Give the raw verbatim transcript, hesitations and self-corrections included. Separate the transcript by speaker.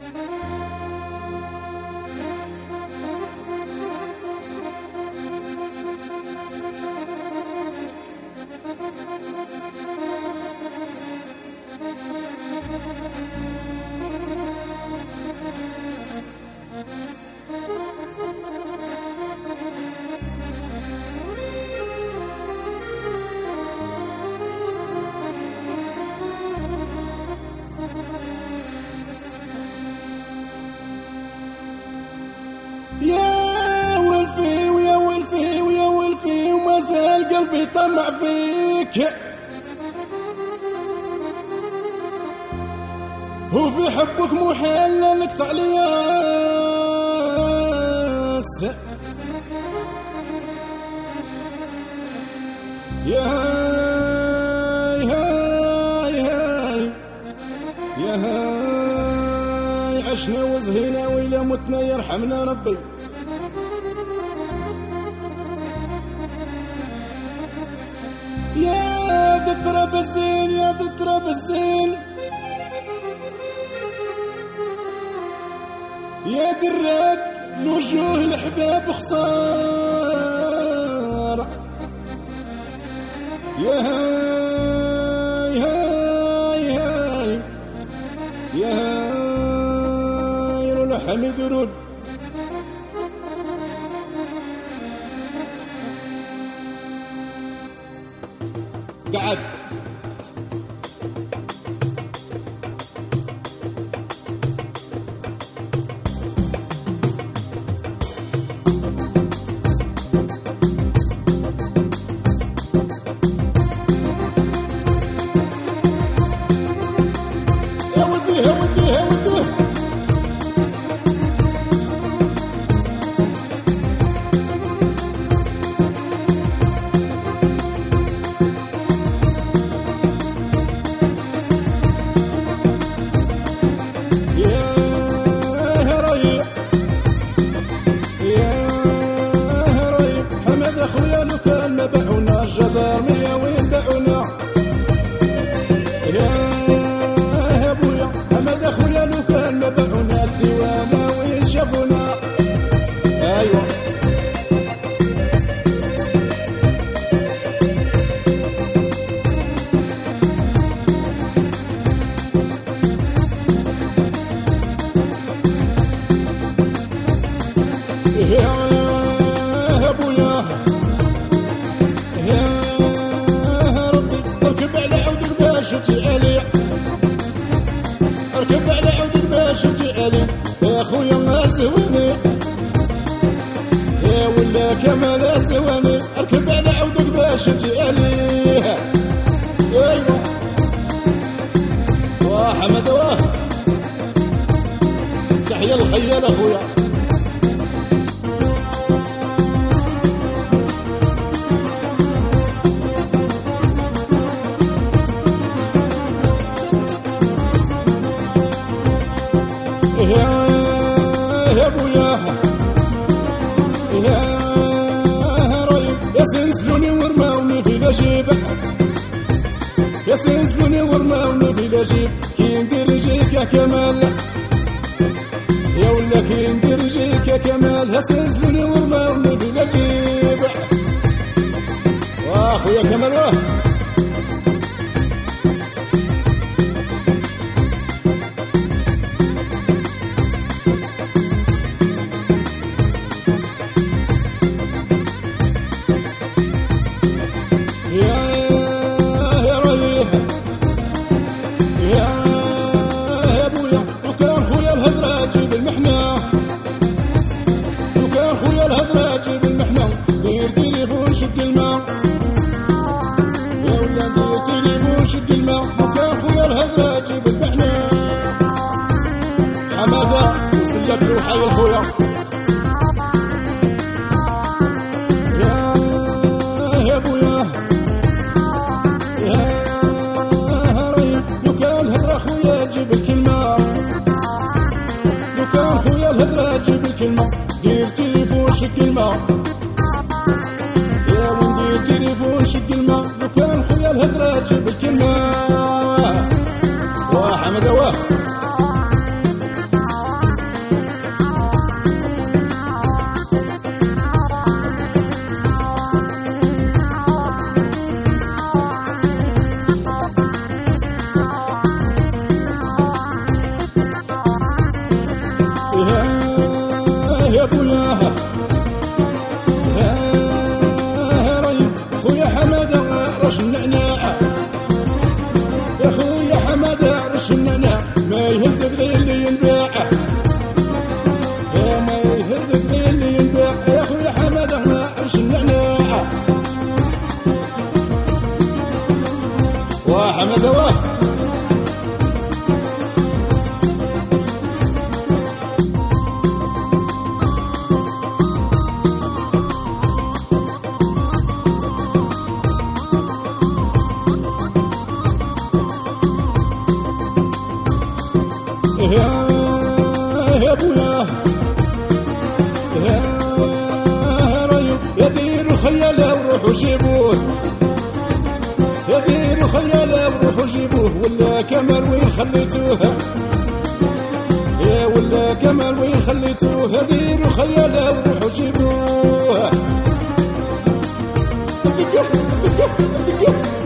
Speaker 1: يا ولفي ويا ولفي ويا ولفي وما زال قلبي طمع فيك، وفي حبك محال نقطع الياس. يا هاي هاي هاي يا هاي عشنا وزهينا وإلا متنا يرحمنا ربي. يا تترب الزين يا تترب الزين يا دراد الوجوه الحباب خسارة. يا هاي هاي هاي يا هاي رول حميد رول. قعد يا ودي يا ودي يا ودي الجبارمية وين دعونا. يا ابويا حمد اخويا لو كان ما باعونا الديوانة وين شافونا. ايوه يا ابويا يا ربي اركب على عودك باش تعلي، اركب على عودك باش تعلي يا خويا ما زواني يا ولا كمال زواني. اركب على عودك باش تعلي. ايوا واه حمد واه تحيا الخيال اخويا. يا ابويا يا رايب يا سنسلوني ورماوني في الجيب، يا سنسلوني ورماوني في الجيب. كي ندير رجيك يا كمال يا ولا كي ندير رجيك يا كمال. يا سنسلوني ورماوني في الجيب واخويا كمال واه وصلك روحي الخويا. يا يا ابويا يا رايب لو كان هضره خويا تجيب الكلمه، لو كان خويا الهضره تجيب الكلمه. دير تليفون شق الماء يا وين دير تليفون شق الماء. لو كان خويا الهضره تجيب الكلمه. واه حمد واه الشنانة ما يهز غير اللي ينباع يا ما يهز غير اللي ينباع يا خويا حماده ما الشنانة وحماده واه يا يا بويا يا ريو يا ديروا خياله وروحوا جيبوه يا ديروا خياله وروحوا جيبوه ولا كمال وين خليتوه يا ولا كمال وين خليتوه يا ديروا خياله وروحوا جيبوه دقه دقه دقه